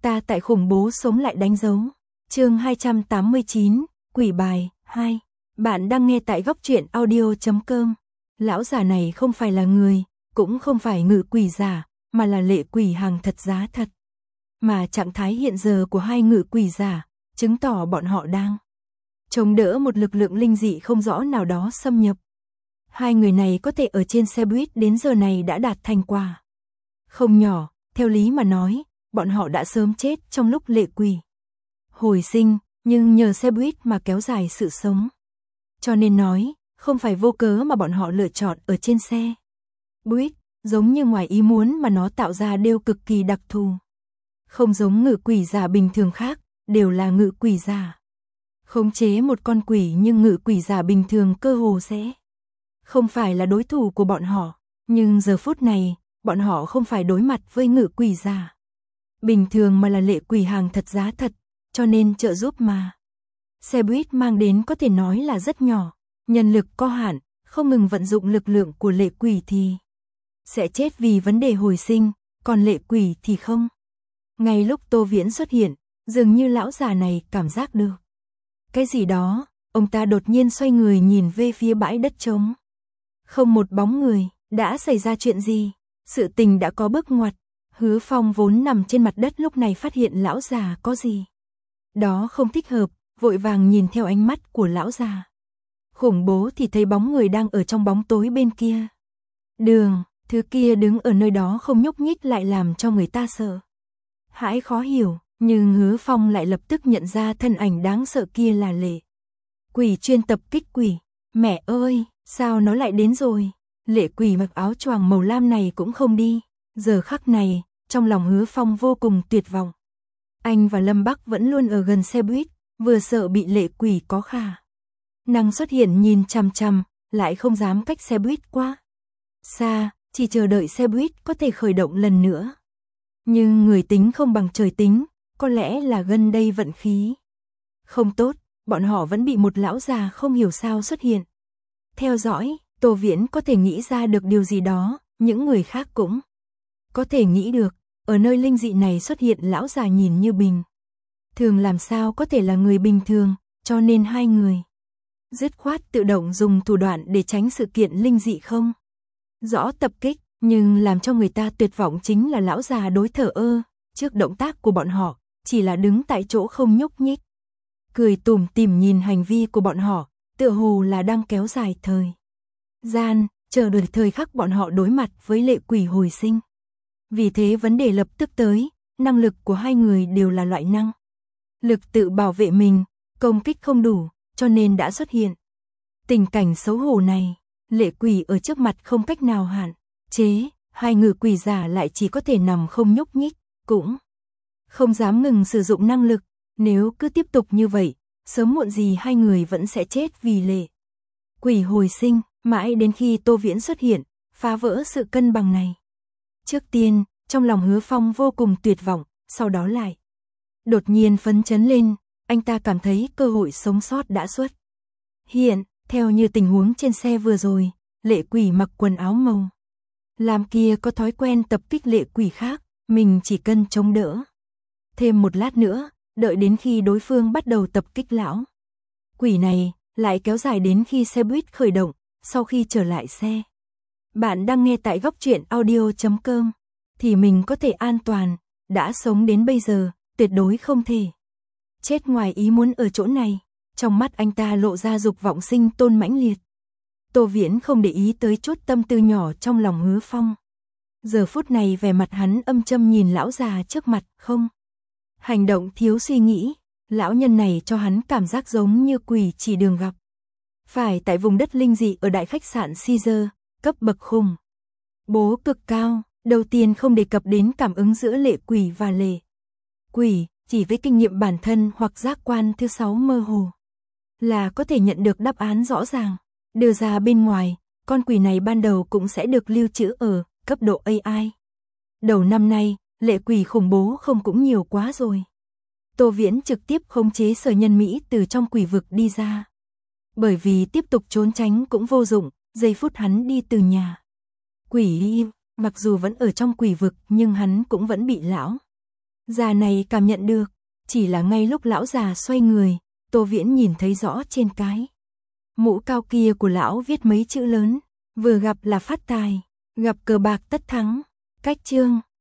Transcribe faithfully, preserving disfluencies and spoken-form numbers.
Ta tại khủng bố sống lại đánh dấu. Chương hai trăm tám mươi chín, quỷ bài hai. Bạn đang nghe tại góc truyện audio chấm com. Lão già này không phải là người, cũng không phải ngự quỷ giả, mà là lệ quỷ hàng thật giá thật. Mà trạng thái hiện giờ của hai ngự quỷ giả, chứng tỏ bọn họ đang chống đỡ một lực lượng linh dị không rõ nào đó xâm nhập. Hai người này có thể ở trên xe buýt đến giờ này đã đạt thành quả không nhỏ, theo lý mà nói, bọn họ đã sớm chết trong lúc lệ quỷ hồi sinh, nhưng nhờ xe buýt mà kéo dài sự sống. Cho nên nói, không phải vô cớ mà bọn họ lựa chọn ở trên xe buýt, giống như ngoài ý muốn mà nó tạo ra đều cực kỳ đặc thù. Không giống ngự quỷ giả bình thường khác, đều là ngự quỷ giả khống chế một con quỷ, nhưng ngự quỷ giả bình thường cơ hồ sẽ không phải là đối thủ của bọn họ. Nhưng giờ phút này, bọn họ không phải đối mặt với ngự quỷ giả bình thường mà là lệ quỷ hàng thật giá thật, cho nên trợ giúp mà xe buýt mang đến có thể nói là rất nhỏ. Nhân lực có hạn, không ngừng vận dụng lực lượng của lệ quỷ thì sẽ chết vì vấn đề hồi sinh, còn lệ quỷ thì không. Ngay lúc Tô Viễn xuất hiện, dường như lão già này cảm giác được cái gì đó, ông ta đột nhiên xoay người nhìn về phía bãi đất trống. Không một bóng người, đã xảy ra chuyện gì? Sự tình đã có bước ngoặt. Hứa Phong vốn nằm trên mặt đất lúc này phát hiện lão già có gì đó không thích hợp, vội vàng nhìn theo ánh mắt của lão già khủng bố thì thấy bóng người đang ở trong bóng tối bên kia đường. Thứ kia đứng ở nơi đó không nhúc nhích lại làm cho người ta sợ hãi khó hiểu, nhưng Hứa Phong lại lập tức nhận ra thân ảnh đáng sợ kia là lệ quỷ chuyên tập kích quỷ. Mẹ ơi, sao nó lại đến rồi? Lệ quỷ mặc áo choàng màu lam này cũng không đi. Giờ khắc này, trong lòng Hứa Phong vô cùng tuyệt vọng. Anh và Lâm Bắc vẫn luôn ở gần xe buýt, vừa sợ bị lệ quỷ có khả năng xuất hiện nhìn chằm chằm, lại không dám cách xe buýt quá xa, chỉ chờ đợi xe buýt có thể khởi động lần nữa. Nhưng người tính không bằng trời tính, có lẽ là gần đây vận khí không tốt, bọn họ vẫn bị một lão già không hiểu sao xuất hiện theo dõi. Tô Viễn có thể nghĩ ra được điều gì đó, những người khác cũng có thể nghĩ được. Ở nơi linh dị này xuất hiện lão già nhìn như bình thường làm sao có thể là người bình thường, cho nên hai người dứt khoát tự động dùng thủ đoạn để tránh sự kiện linh dị không rõ tập kích. Nhưng làm cho người ta tuyệt vọng chính là lão già đối thờ ơ trước động tác của bọn họ, chỉ là đứng tại chỗ không nhúc nhích, cười tủm tỉm nhìn hành vi của bọn họ, tựa hồ là đang kéo dài thời gian, chờ đợi thời khắc bọn họ đối mặt với lệ quỷ hồi sinh. Vì thế vấn đề lập tức tới, năng lực của hai người đều là loại năng lực tự bảo vệ mình, công kích không đủ, cho nên đã xuất hiện tình cảnh xấu hổ này. Lệ quỷ ở trước mặt không cách nào hạn chế, hai ngự quỷ giả lại chỉ có thể nằm không nhúc nhích, cũng không dám ngừng sử dụng năng lực. Nếu cứ tiếp tục như vậy, sớm muộn gì hai người vẫn sẽ chết vì lệ quỷ hồi sinh. Mãi đến khi Tô Viễn xuất hiện, phá vỡ sự cân bằng này. Trước tiên, trong lòng Hứa Phong vô cùng tuyệt vọng, sau đó lại đột nhiên phấn chấn lên, anh ta cảm thấy cơ hội sống sót đã xuất hiện. Theo như tình huống trên xe vừa rồi, lệ quỷ mặc quần áo màu lam kia có thói quen tập kích lệ quỷ khác, mình chỉ cần chống đỡ thêm một lát nữa, đợi đến khi đối phương bắt đầu tập kích lão quỷ này, lại kéo dài đến khi xe buýt khởi động. Sau khi trở lại xe, bạn đang nghe tại góc truyện audio chấm com, thì mình có thể an toàn, đã sống đến bây giờ, tuyệt đối không thể chết ngoài ý muốn ở chỗ này. Trong mắt anh ta lộ ra dục vọng sinh tồn mãnh liệt. Tô Viễn không để ý tới chút tâm tư nhỏ trong lòng Hứa Phong. Giờ phút này vẻ mặt hắn âm châm nhìn lão già trước mặt, không hành động thiếu suy nghĩ. Lão nhân này cho hắn cảm giác giống như quỷ chỉ đường gặp phải tại vùng đất linh dị ở đại khách sạn Caesar, cấp bậc khủng bố cực cao. Đầu tiên không đề cập đến cảm ứng giữa lệ quỷ và lệ quỷ, chỉ với kinh nghiệm bản thân hoặc giác quan thứ sáu mơ hồ là có thể nhận được đáp án rõ ràng. Đưa ra bên ngoài, con quỷ này ban đầu cũng sẽ được lưu trữ ở cấp độ a i. Đầu năm nay, lệ quỷ khủng bố không cũng nhiều quá rồi. Tô Viễn trực tiếp khống chế Sở Nhân Mỹ từ trong quỷ vực đi ra. Bởi vì tiếp tục trốn tránh cũng vô dụng, giây phút hắn đi từ nhà quỷ, mặc dù vẫn ở trong quỷ vực nhưng hắn cũng vẫn bị lão Già này cảm nhận được, chỉ là ngay lúc lão già xoay người, Tô Viễn nhìn thấy rõ trên cái mũ cao kia của lão viết mấy chữ lớn, vừa gặp là phát tài, gặp cờ bạc tất thắng, cách chương.